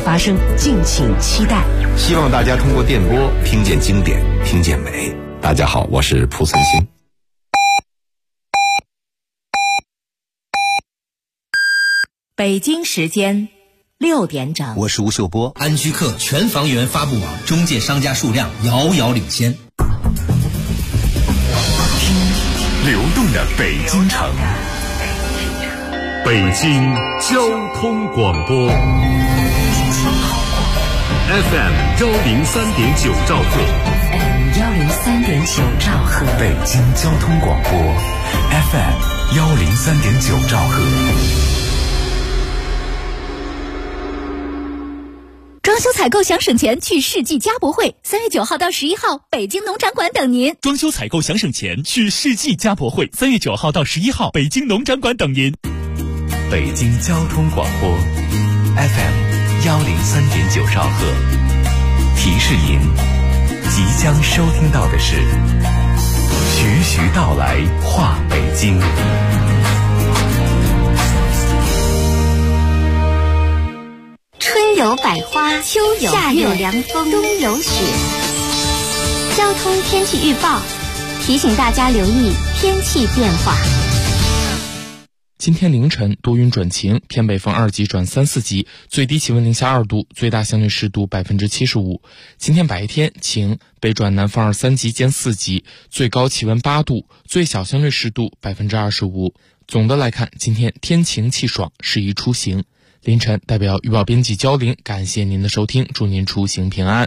发生，敬请期待。 希望大家通过电波听见经典，听见美。大家好，我是蒲存昕。 北京时间6点整， 我是吴秀波。 安居客全房源发布网中介商家数量遥遥领先。 听流动的北京城，北京交通广播 FM 103.9兆赫， 103.9兆赫， 北京交通广播 FM 103.9兆赫。 装修采购想省钱，去世纪家博会，3月9号到11号，北京农展馆等您。 装修采购想省钱，去世纪家博会，3月9号到11号，北京农展馆等您。 北京交通广播 FM 103.9兆赫，提示您，即将收听到的是徐徐道来话北京。 春有百花，秋有夏有凉风，冬有雪。交通天气预报提醒大家留意天气变化。 今天凌晨多云转晴，偏北风2级转3、4级，最低气温零下2度，最大相对湿度75%。今天白天晴，北转南风2、3级兼4级，最高气温8度，最小相对湿度25%。总的来看，今天天晴气爽，适宜出行。凌晨代表预报编辑焦玲，感谢您的收听，祝您出行平安。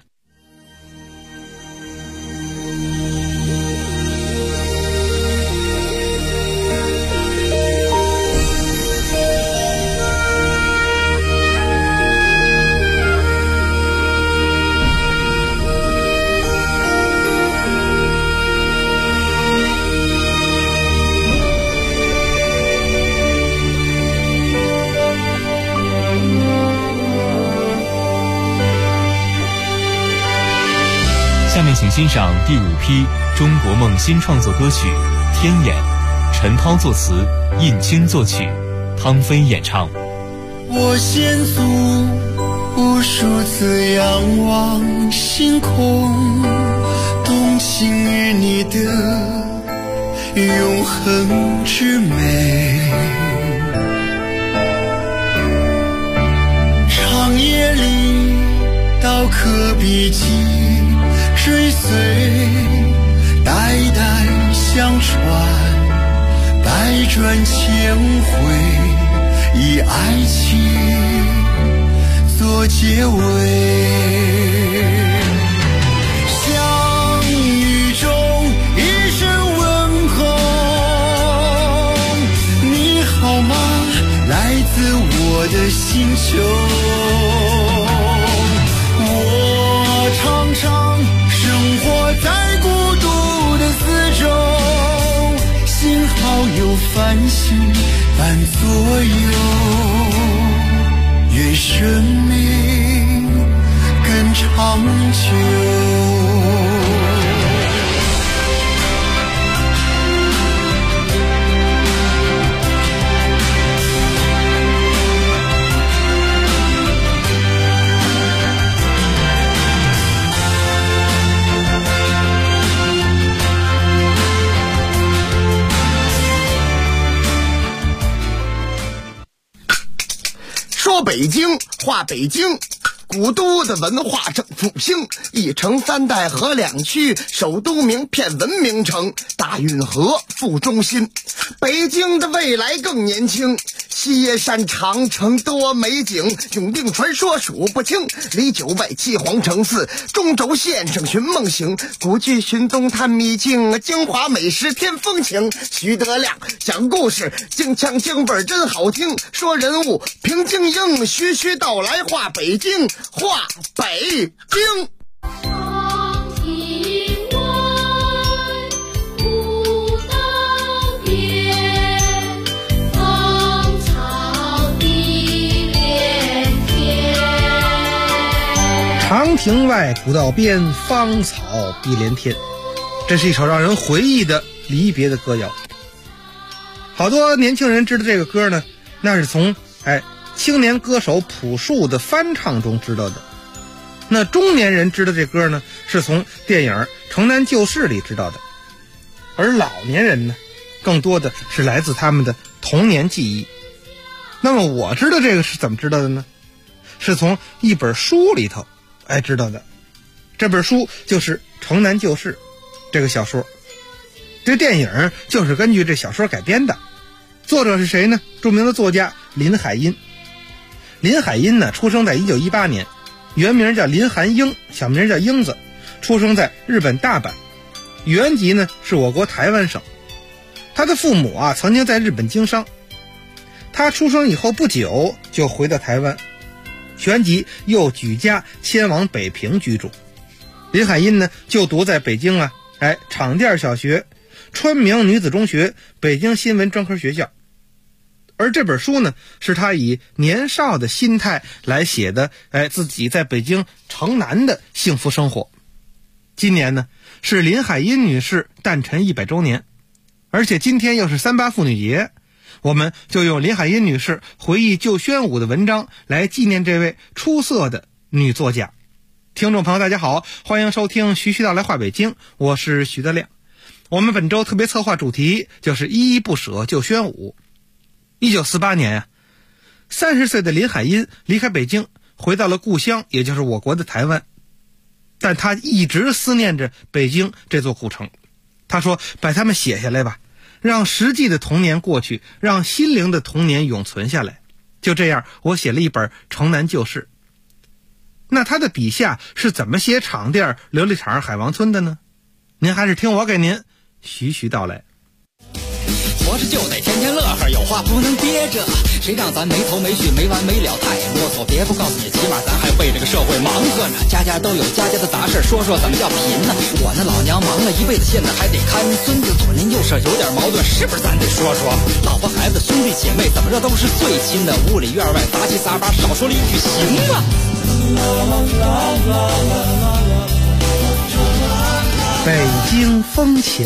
下面请欣赏第5批中国梦新创作歌曲《天眼》，陈涛作词，印青作曲，汤飞演唱。 我先祖无数次仰望星空，动情于你的永恒之美。长夜里刀刻笔迹，追随代代相传，百转千回，以爱情做结尾。相遇中一声问候，你好吗？来自我的星球。我常常生活在孤独的四周，幸好有繁星伴左右，愿生命更长久。 说北京话北京，古都的文化正复兴，一城三代河两区，首都名片文明城，大运河副中心。北京的未来更年轻，西耶山长城多美景，永定传说数不清，离九外七皇城寺，中轴线上寻梦行，古剧寻踪探秘境，京华美食添风情。徐德亮讲故事，京腔京味真好听，说人物评京英，徐徐道来话北京，话北京。 长亭外，古道边，芳草碧连天。这是一首让人回忆的离别的歌谣。好多年轻人知道这个歌呢，那是从青年歌手朴树的翻唱中知道的。那中年人知道这歌呢，是从电影《城南旧事》里知道的。而老年人呢，更多的是来自他们的童年记忆。那么我知道这个是怎么知道的呢？是从一本书里头知道的。这本书就是《城南旧事》这个小说，这电影就是根据这小说改编的。作者是谁呢？著名的作家林海音。林海音呢，出生在1918年，原名叫林寒英，小名叫英子，出生在日本大阪，原籍呢是我国台湾省。他的父母曾经在日本经商，他出生以后不久就回到台湾，旋即又举家迁往北平居住。林海音呢就读在北京场店小学、川明女子中学、北京新闻专科学校。而这本书呢，是他以年少的心态来写的，自己在北京城南的幸福生活。今年呢，是林海音女士诞辰100周年，而且今天又是3·8妇女节，我们就用林海音女士回忆旧宣武的文章来纪念这位出色的女作家。听众朋友大家好，欢迎收听徐徐道来话北京，我是徐德亮。我们本周特别策划主题就是依依不舍旧宣武。1948年30岁的林海音离开北京，回到了故乡，也就是我国的台湾。但他一直思念着北京这座古城。他说，把它们写下来吧，让实际的童年过去，让心灵的童年永存下来。就这样，我写了一本《城南旧事》。那他的笔下是怎么写场店、琉璃厂、海王村的呢？您还是听我给您徐徐道来。 活着就得天天乐呵，有话不能憋着，谁让咱没头没绪没完没了，太啰嗦。别不告诉你，起码咱还为这个社会忙活呢。家家都有家家的杂事，说说怎么叫贫呢？我那老娘忙了一辈子，现在还得看孙子，左邻右舍有点矛盾，是不是咱得说说？老婆孩子兄弟姐妹怎么着都是最亲的，屋里院外杂七杂八，少说了一句行吗？ 北京风情。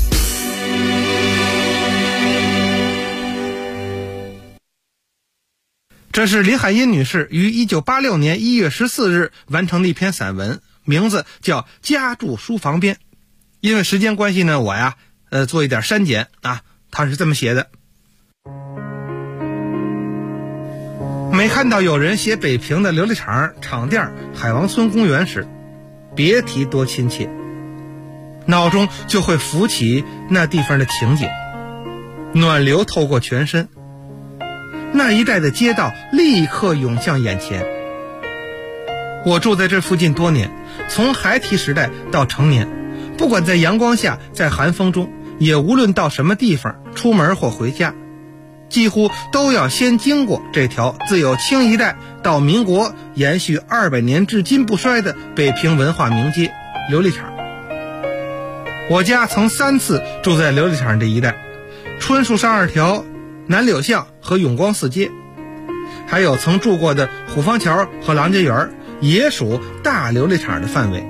这是林海音女士于1986年1月14日完成的一篇散文，名字叫《家住书房边》。因为时间关系呢，我做一点删减她是这么写的：每看到有人写北平的琉璃厂、场店、海王村公园时，别提多亲切，脑中就会浮起那地方的情景，暖流透过全身，那一带的街道立刻涌向眼前。我住在这附近多年，从孩提时代到成年，不管在阳光下，在寒风中，也无论到什么地方，出门或回家，几乎都要先经过这条自有清一代到民国延续200年至今不衰的北平文化名街琉璃厂。我家曾3次住在琉璃厂这一带，春树上2条、南柳巷和永光4街，还有曾住过的虎坊桥和郎家园，也属大琉璃厂的范围。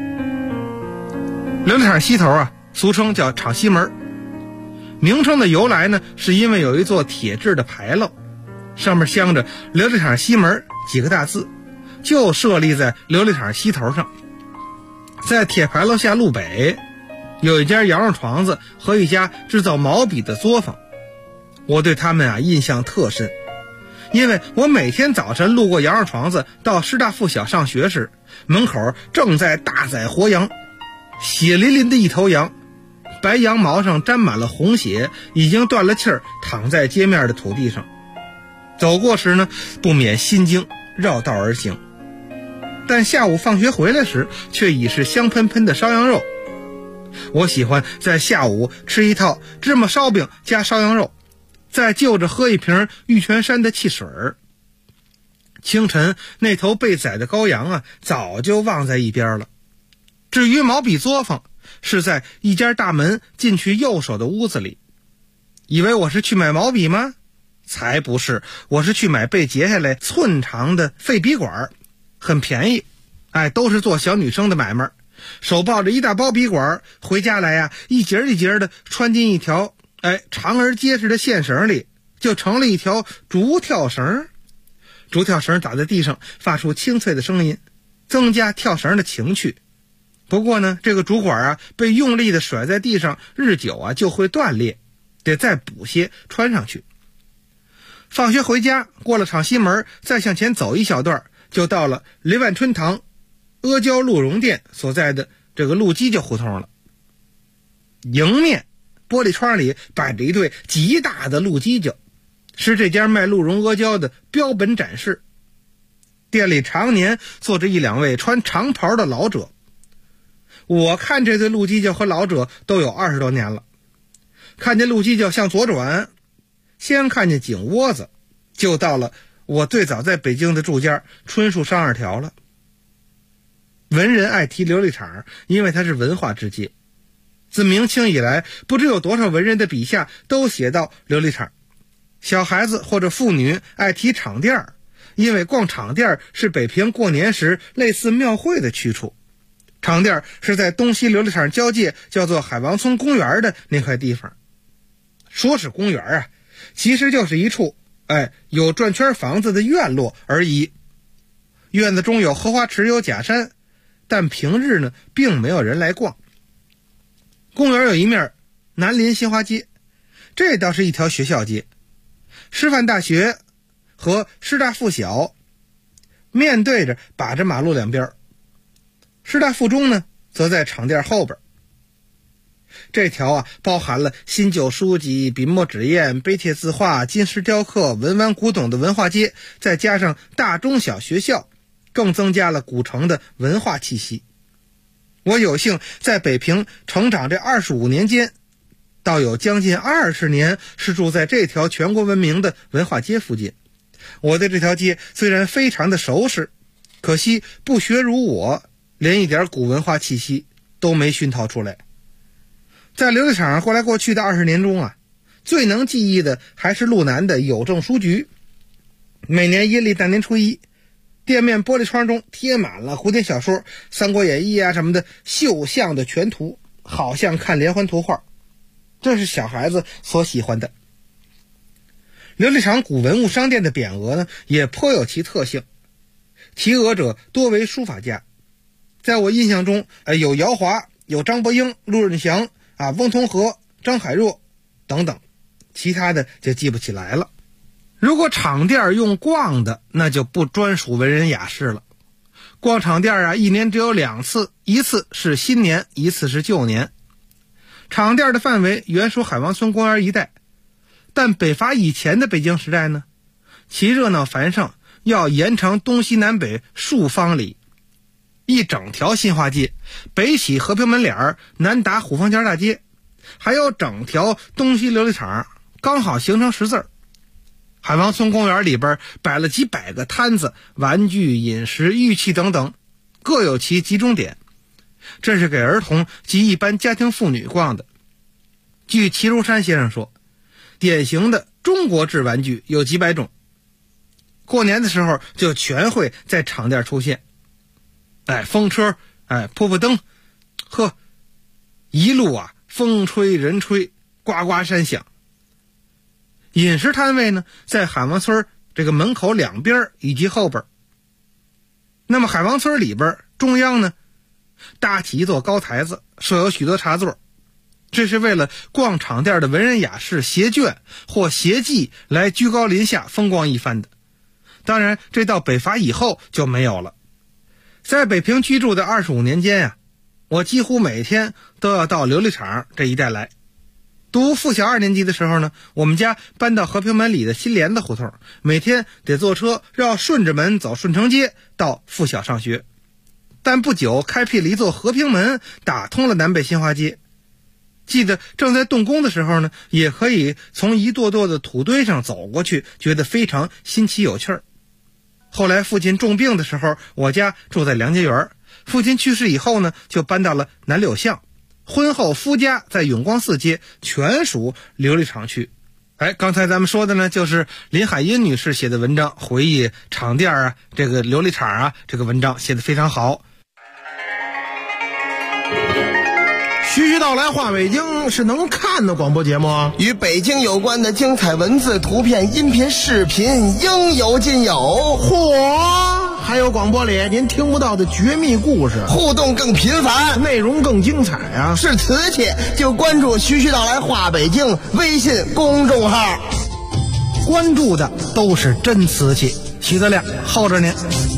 琉璃厂西头俗称叫厂西门，名称的由来呢，是因为有一座铁制的牌楼，上面镶着琉璃厂西门几个大字，就设立在琉璃厂西头上。在铁牌楼下路北有一家羊肉床子和一家制造毛笔的作坊，我对他们印象特深，因为我每天早晨路过羊肉床子到师大附小上学时，门口正在大宰活羊，血淋淋的一头羊，白羊毛上沾满了红血，已经断了气儿，躺在街面的土地上。走过时呢，不免心惊，绕道而行。但下午放学回来时，却已是香喷喷的烧羊肉。我喜欢在下午吃一套芝麻烧饼加烧羊肉，再就着喝一瓶玉泉山的汽水儿。清晨那头被宰的羔羊早就忘在一边了。至于毛笔作坊，是在一家大门进去右手的屋子里。以为我是去买毛笔吗？才不是，我是去买被截下来寸长的废笔管，很便宜，都是做小女生的买卖。手抱着一大包笔管，回家来一节一节的穿进一条长而结实的线绳里，就成了一条竹跳绳。 竹跳绳打在地上发出清脆的声音，增加跳绳的情趣。不过呢，这个竹管被用力的甩在地上，日久就会断裂，得再补些穿上去。放学回家，过了厂西门，再向前走一小段，就到了雷万春堂阿胶鹿茸店所在的这个鹿犄角胡同了。迎面玻璃窗里摆着一对极大的鹿犄角，是这家卖鹿茸阿胶的标本展示。店里常年坐着一两位穿长袍的老者，我看这对鹿犄角和老者都有20多年了。看见鹿犄角向左转，先看见井窝子，就到了我最早在北京的住家春树上2条了。文人爱提琉璃厂，因为它是文化之街。自明清以来，不知有多少文人的笔下都写到琉璃厂。小孩子或者妇女爱提厂店，因为逛厂店是北平过年时类似庙会的去处。厂店是在东西琉璃厂交界，叫做海王村公园的那块地方。说是公园其实就是一处有转圈房子的院落而已。院子中有荷花池，有假山，但平日呢并没有人来逛。公园有一面南临新华街，这倒是一条学校街。师范大学和师大附小面对着把着马路两边，师大附中呢则在厂店后边。这条包含了新旧书籍、笔墨纸砚、碑帖字画、金石雕刻、文玩古董的文化街，再加上大中小学校，更增加了古城的文化气息。我有幸在北平成长这25年间，倒有将近20年是住在这条全国闻名的文化街附近。我对这条街虽然非常的熟识，可惜不学如我，连一点古文化气息都没熏陶出来。在琉璃厂过来过去的20年中最能记忆的还是路南的邮政书局。每年阴历大年初一，店面玻璃窗中贴满了古典小说、三国演义什么的绣像的全图，好像看连环图画，这是小孩子所喜欢的。琉璃厂古文物商店的匾额呢，也颇有其特性，题额者多为书法家。在我印象中，有姚华，有张伯英、陆润祥翁同龢、张海若等等，其他的就记不起来了。如果厂店用逛的，那就不专属文人雅士了。逛厂店一年只有2次，一次是新年，一次是旧年。厂店的范围原属海王村公园一带，但北伐以前的北京时代呢，其热闹繁盛要延长东西南北数方里，一整条新华街，北起和平门脸，南达虎坊桥大街，还有整条东西琉璃厂，刚好形成10字。海王村公园里边摆了几百个摊子，玩具、饮食、玉器等等，各有其集中点。这是给儿童及一般家庭妇女逛的。据齐如山先生说，典型的中国制玩具有几百种，过年的时候就全会在厂店出现。风车，扑扑灯，一路风吹人吹，呱呱山响。饮食摊位呢，在海王村这个门口两边以及后边。那么海王村里边中央呢，搭起一座高台子，设有许多茶座，这是为了逛厂店的文人雅士携眷或携妓来居高临下风光一番的。当然这到北伐以后就没有了。在北平居住的25年间我几乎每天都要到琉璃厂这一带来。读附小2年级的时候呢，我们家搬到和平门里的新帘子胡同，每天得坐车绕顺直门走顺城街到附小上学。但不久开辟了一座和平门，打通了南北新华街。记得正在动工的时候呢，也可以从一垛垛的土堆上走过去，觉得非常新奇有趣儿。后来父亲重病的时候，我家住在梁家园，父亲去世以后呢，就搬到了南柳巷。婚后夫家在永光寺街，全属琉璃厂区。刚才咱们说的呢，就是林海音女士写的文章，回忆厂店这个琉璃厂这个文章写得非常好。 徐徐道来话北京是能看的广播节目啊， 与北京有关的精彩文字、图片、音频、视频应有尽有。 嚯！还有广播里您听不到的绝密故事， 互动更频繁， 内容更精彩啊！ 是瓷器就关注徐徐道来话北京微信公众号， 关注的都是真瓷器。徐德亮候着您。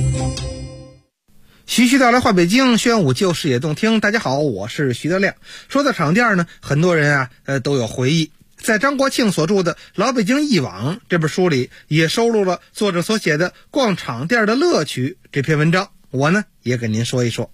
徐徐道来话北京，宣武旧视野动听。大家好，我是徐德亮。说到场店呢，很多人都有回忆。在张国庆所著的《老北京忆往》这本书里，也收录了作者所写的《逛场店的乐趣》这篇文章。我呢也给您说一说。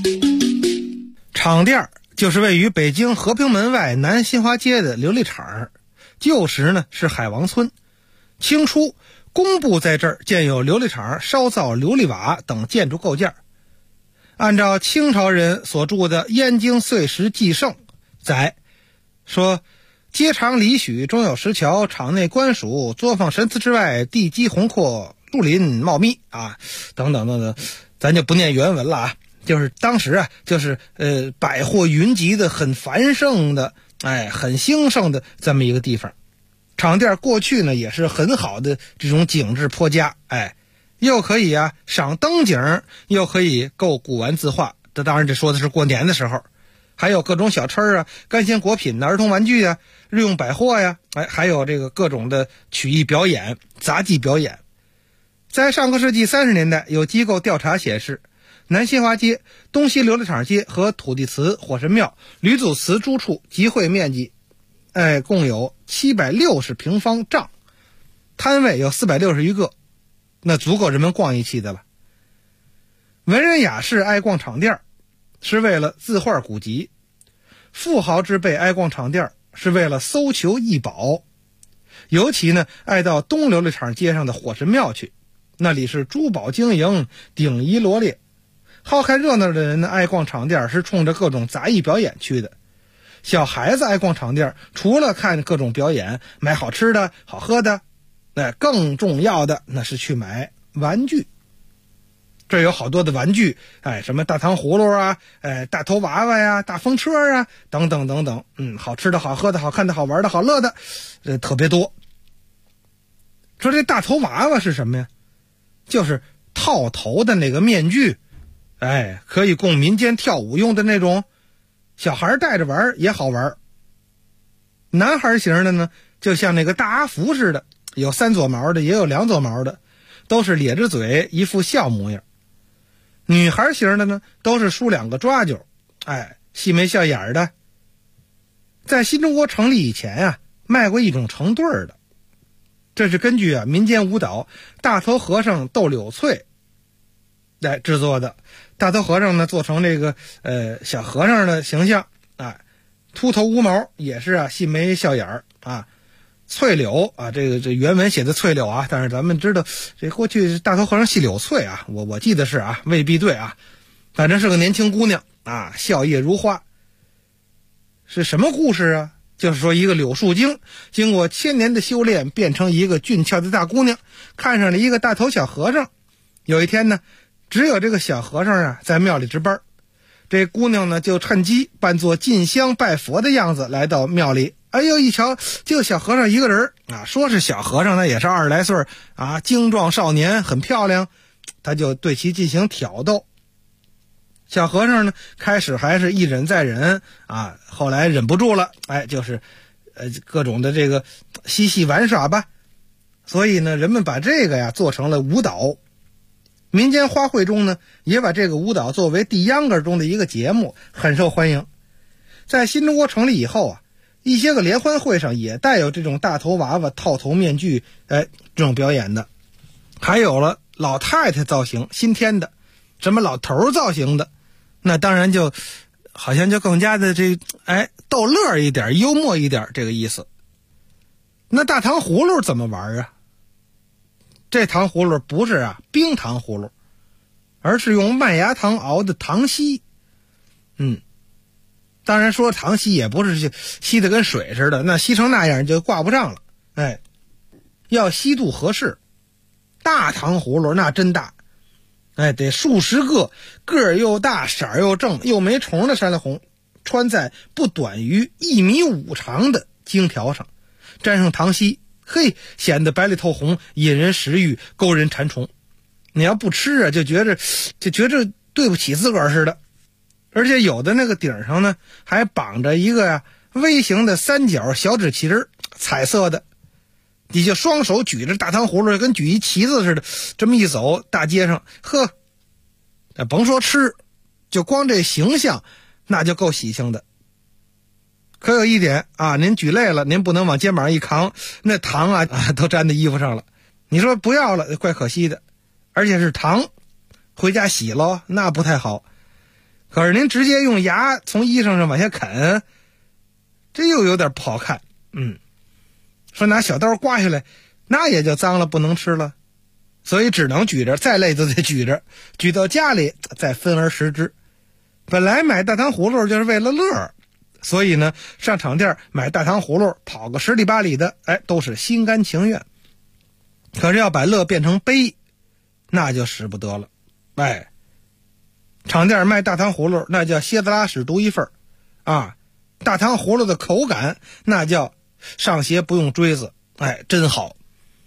场店就是位于北京和平门外南新华街的琉璃厂，旧时呢是海王村。清初工部在这儿建有琉璃厂、烧造琉璃瓦等建筑构件。按照清朝人所著的《燕京岁时记胜》载说，街长里许，中有石桥，场内官署作坊神祠之外，地基宏阔，树林茂密啊，等等等等，咱就不念原文了啊。就是当时就是百货云集的很繁盛的，很兴盛的这么一个地方。场店过去呢也是很好的这种景致颇佳，又可以赏灯景，又可以购古玩字画。这当然这说的是过年的时候。还有各种小吃干鲜果品儿童玩具日用百货还有这个各种的曲艺表演、杂技表演。在上个世纪30年代，有机构调查显示，南新华街、东西琉璃厂街和土地祠、火神庙、吕祖祠诸处集会面积共有760平方丈，摊位有460余个，那足够人们逛一期的了。文人雅士爱逛场店是为了字画古籍，富豪之辈爱逛场店是为了搜求异宝，尤其呢爱到东琉璃厂街上的火神庙去，那里是珠宝晶莹，鼎仪罗列。好看热闹的人呢爱逛场店是冲着各种杂艺表演去的。小孩子爱逛场店，除了看各种表演，买好吃的好喝的，更重要的那是去买玩具。这有好多的玩具，什么大糖葫芦大头娃娃大风车等等等等，好吃的好喝的好看的好玩的好乐的，特别多。说这大头娃娃是什么呀？就是套头的那个面具，可以供民间跳舞用的那种，小孩戴着玩也好玩。男孩型的呢，就像那个大阿福似的，有3撮毛的，也有2撮毛的，都是咧着嘴，一副笑模样。女孩型的呢，都是梳2个抓髻，细眉笑眼的。在新中国成立以前卖过一种成对的，这是根据民间舞蹈大头和尚斗柳翠来制作的。大头和尚呢做成这个小和尚的形象，秃头无毛，也是细眉笑眼翠柳这原文写的翠柳但是咱们知道这过去大头和尚系柳翠我记得是未必对反正是个年轻姑娘笑靥如花。是什么故事就是说一个柳树精经过1000年的修炼，变成一个俊俏的大姑娘，看上了一个大头小和尚。有一天呢，只有这个小和尚在庙里值班，这姑娘呢就趁机扮作进香拜佛的样子来到庙里。一瞧就小和尚一个人说是小和尚，那也是20来岁精壮少年，很漂亮。他就对其进行挑逗。小和尚呢开始还是一忍再忍后来忍不住了，就是各种的这个嬉戏玩耍吧。所以呢，人们把这个做成了舞蹈。民间花卉中呢，也把这个舞蹈作为地秧歌中的一个节目，很受欢迎。在新中国成立以后一些个联欢会上也带有这种大头娃娃套头面具这种表演的。还有了老太太造型新添的，什么老头造型的，那当然就好像就更加的逗乐一点，幽默一点这个意思。那大糖葫芦怎么玩这糖葫芦不是冰糖葫芦，而是用麦芽糖熬的糖稀。当然说糖稀也不是稀的跟水似的，那稀成那样就挂不上了。要稀度合适。大糖葫芦那真大，得数十个，个儿又大，色儿又正，又没虫的山里红， 穿在不短于1.5米长的荆条上，沾上糖稀，嘿，显得白里透红，引人食欲，勾人馋虫。你要不吃啊，就觉着对不起自个儿似的。而且有的那个顶上呢，还绑着一个微型的三角小纸旗儿，彩色的，你就双手举着大糖葫芦，跟举一旗子似的，这么一走大街上，呵，甭说吃，就光这形象那就够喜庆的。可有一点啊，您举累了，您不能往肩膀上一扛，那糖啊都粘在衣服上了。你说不要了，怪可惜的，而且是糖，回家洗喽，那不太好。可是您直接用牙从衣裳上往下啃，这又有点不好看。说拿小刀刮下来，那也就脏了，不能吃了。所以只能举着，再累都得举着，举到家里再分而食之。本来买大糖葫芦就是为了乐，所以呢，上厂店买大糖葫芦跑个10里8里的，都是心甘情愿。可是要把乐变成悲，那就使不得了。厂店卖大糖葫芦，那叫蝎子拉屎独一份啊！大糖葫芦的口感，那叫上鞋不用锥子，真好。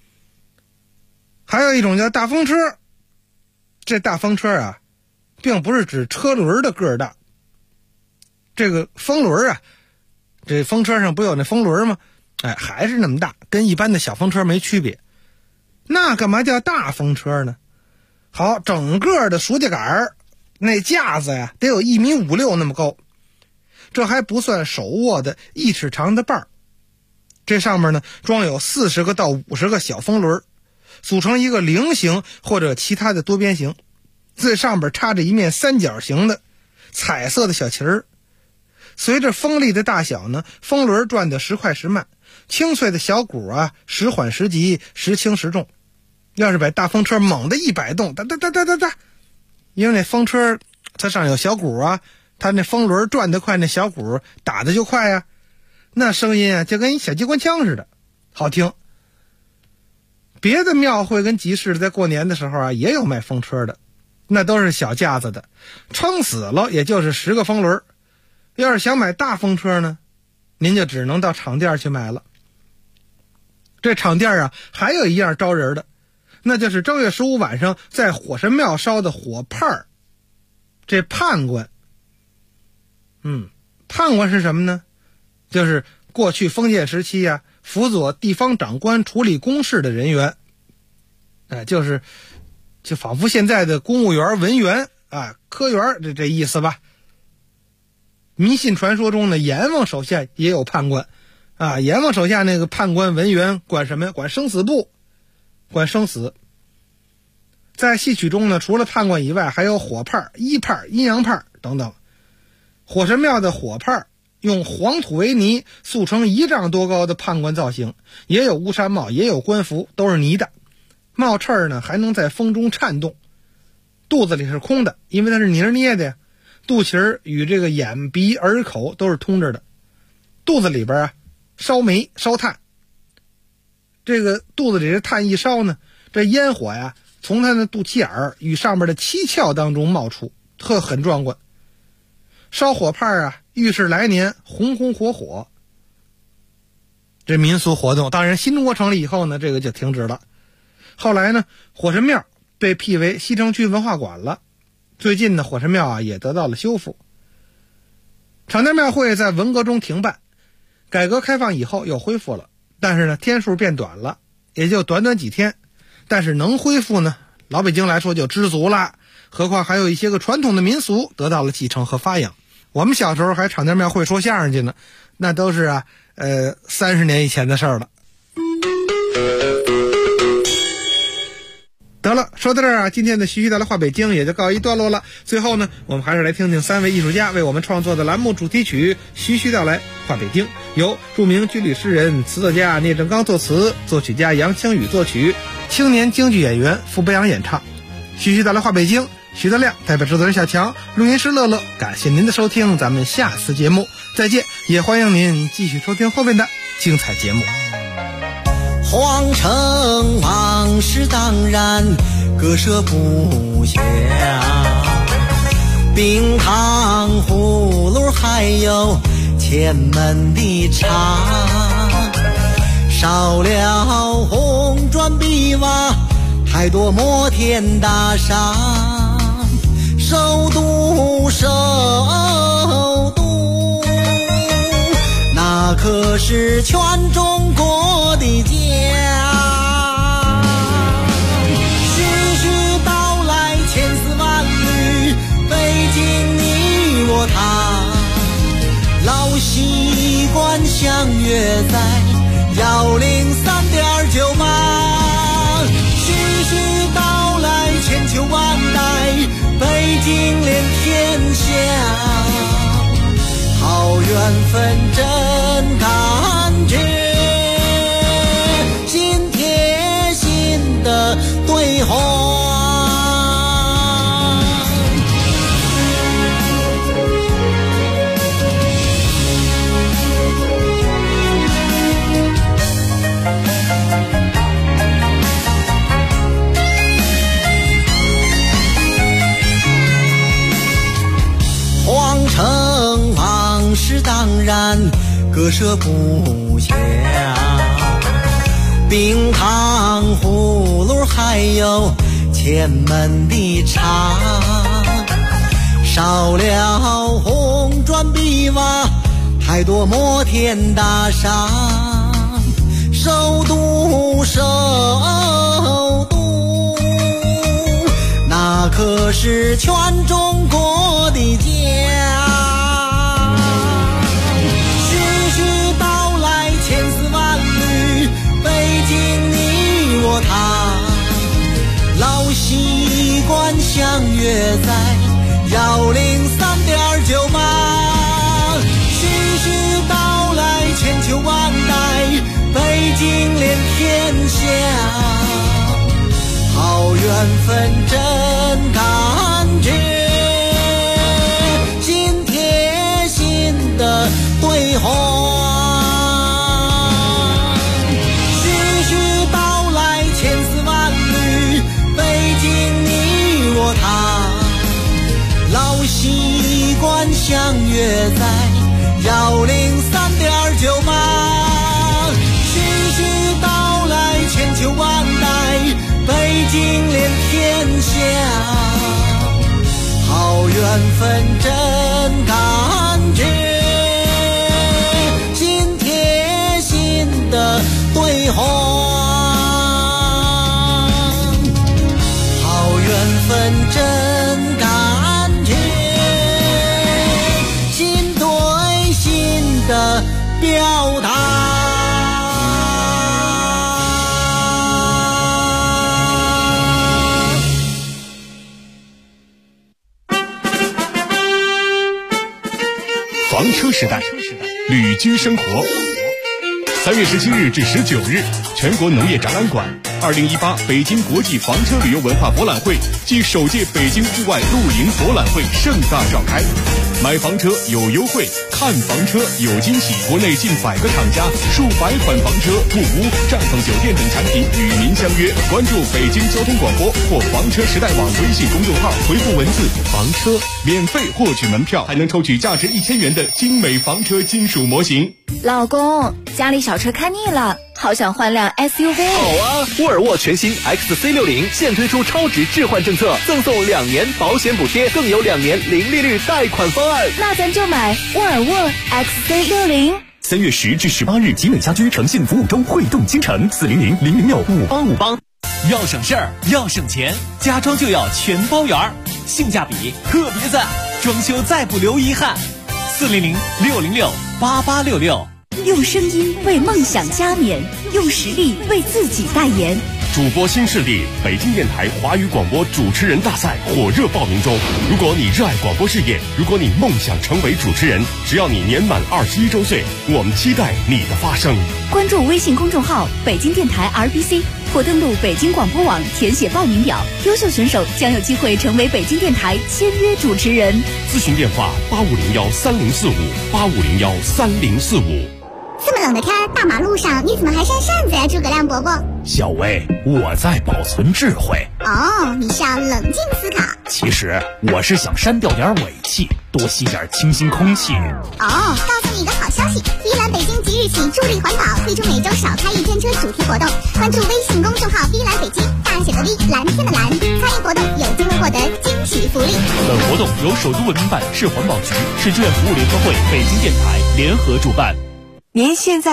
还有一种叫大风车，这大风车啊，并不是指车轮的个儿大。这个风轮啊，这风车上不有那风轮吗？还是那么大，跟一般的小风车没区别。那干嘛叫大风车呢？好，整个的书架杆那架子呀，得有1.5米那么高，这还不算手握的1尺长的把儿。这上面呢，装有40个到50个小风轮，组成一个菱形或者其他的多边形，最上边插着一面三角形的彩色的小旗儿。随着风力的大小呢，风轮转得时快时慢，清脆的小鼓啊，时缓时急，时轻时重。要是把大风车猛地一摆动，哒哒哒哒哒哒，因为那风车它上有小鼓啊，它那风轮转得快，那小鼓打得就快啊，那声音啊就跟一小机关枪似的，好听。别的庙会跟集市在过年的时候啊，也有卖风车的，那都是小架子的，撑死了也就是10个风轮。要是想买大风车呢，您就只能到厂店去买了。这厂店啊，还有一样招人的，那就是正月15晚上在火神庙烧的火判儿。这判官，判官是什么呢？就是过去封建时期啊，辅佐地方长官处理公事的人员，就仿佛现在的公务员、文员啊、科员这意思吧。迷信传说中呢，阎王手下也有判官啊，阎王手下那个判官文员管什么呀？管生死簿，管生死。在戏曲中呢，除了判官以外，还有火判、一判、阴阳判等等。火神庙的火判用黄土为泥塑成1丈多高的判官造型，也有乌纱帽，也有官服，都是泥的。帽翅呢还能在风中颤动，肚子里是空的，因为它是泥捏的呀。肚脐与这个眼鼻耳口都是通着的，肚子里边啊烧煤烧炭，这个肚子里的炭一烧呢，这烟火呀从它的肚脐眼与上面的七窍当中冒出，很壮观。烧火炮啊，预示来年红红火火。这民俗活动，当然新中国成立以后呢，这个就停止了。后来呢，火神庙被辟为西城区文化馆了。最近呢，火神庙啊也得到了修复。厂店庙会在文革中停办，改革开放以后又恢复了，但是呢天数变短了，也就短短几天。但是能恢复呢，老北京来说就知足了。何况还有一些个传统的民俗得到了继承和发扬。我们小时候还厂店庙会说相声去呢，那都是30年以前的事儿了。得了，说到这儿啊，今天的徐徐道来话北京也就告一段落了。最后呢，我们还是来听听3位艺术家为我们创作的栏目主题曲《徐徐道来话北京》，由著名军旅诗人、词作家聂正刚作词，作曲家杨清宇作曲，青年京剧演员傅北阳演唱。徐徐道来话北京，徐德亮代表制作人小强，录音师乐乐，感谢您的收听，咱们下次节目再见，也欢迎您继续收听后面的精彩节目。 皇城往事当然割舍不下，冰糖葫芦还有前门的茶，少了红砖碧瓦，太多摩天大厦。首都，首都，那可是全中国的家。徐徐道来千丝万缕，北京你我他，老习惯相约在103.9吧。徐徐道来千秋万代，北京连天下，好缘分真感觉，心贴心的对话。城往事当然割舍不下，冰糖葫芦还有前门的茶，少了红砖碧瓦，太多摩天大厦。首都，首都，那可是全中国的家。老习惯相约在103.9吧。徐徐道来千秋万代，北京连天下，好缘分真感觉，心贴心的对话。老习惯相约在103.9吧。徐徐道来千秋万代，北京连天下，好缘分真感觉，心贴心的对话。好缘分真感觉，心对心的表达。 房车时代，旅居生活。3月17日至19日，全国农业展览馆2018北京国际房车旅游文化博览会暨首届北京户外露营博览会盛大召开。买房车有优惠，看房车有惊喜。国内近100个厂家、数百款房车、木屋、帐篷酒店等产品与您相约。关注北京交通广播或房车时代网微信公众号，回复文字房车，免费获取门票，还能抽取价值1000元的精美房车金属模型。 老公，家里小车看腻了，好想换辆 SUV。 好啊，沃尔沃全新 XC60现推出超值置换政策，赠送2年保险补贴，更有2年零利率贷款方案。 那咱就买沃尔沃 XC60。 3月10至18日，集美家居诚信服务周会动京城，400-006-5858。 要省事儿，要省钱，家装就要全包圆，性价比特别赞，装修再不留遗憾。400-606-8866。 用声音为梦想加冕，用实力为自己代言。 主播新势力北京电台华语广播主持人大赛火热报名中。如果你热爱广播事业，如果你梦想成为主持人，只要你年满21周岁，我们期待你的发声。 关注微信公众号北京电台 RBC， 或登录北京广播网填写报名表，优秀选手将有机会成为北京电台签约主持人。 咨询电话85013045，85013045。 这么冷的天，大马路上你怎么还扇扇子呀，诸葛亮伯伯？ 小薇，我在保存智慧。 哦，你是要冷静思考。 其实我是想删掉点尾气，多吸点清新空气。 哦，告诉你一个好消息，碧蓝北京即日起助力环保，推出每周少开一天车主题活动。关注微信公众号碧蓝北京，大写的 V， 蓝天的蓝，参与活动有机会获得惊喜福利。 本活动由首都文明办、市环保局、市志愿服务联合会、北京电台联合主办。 您现在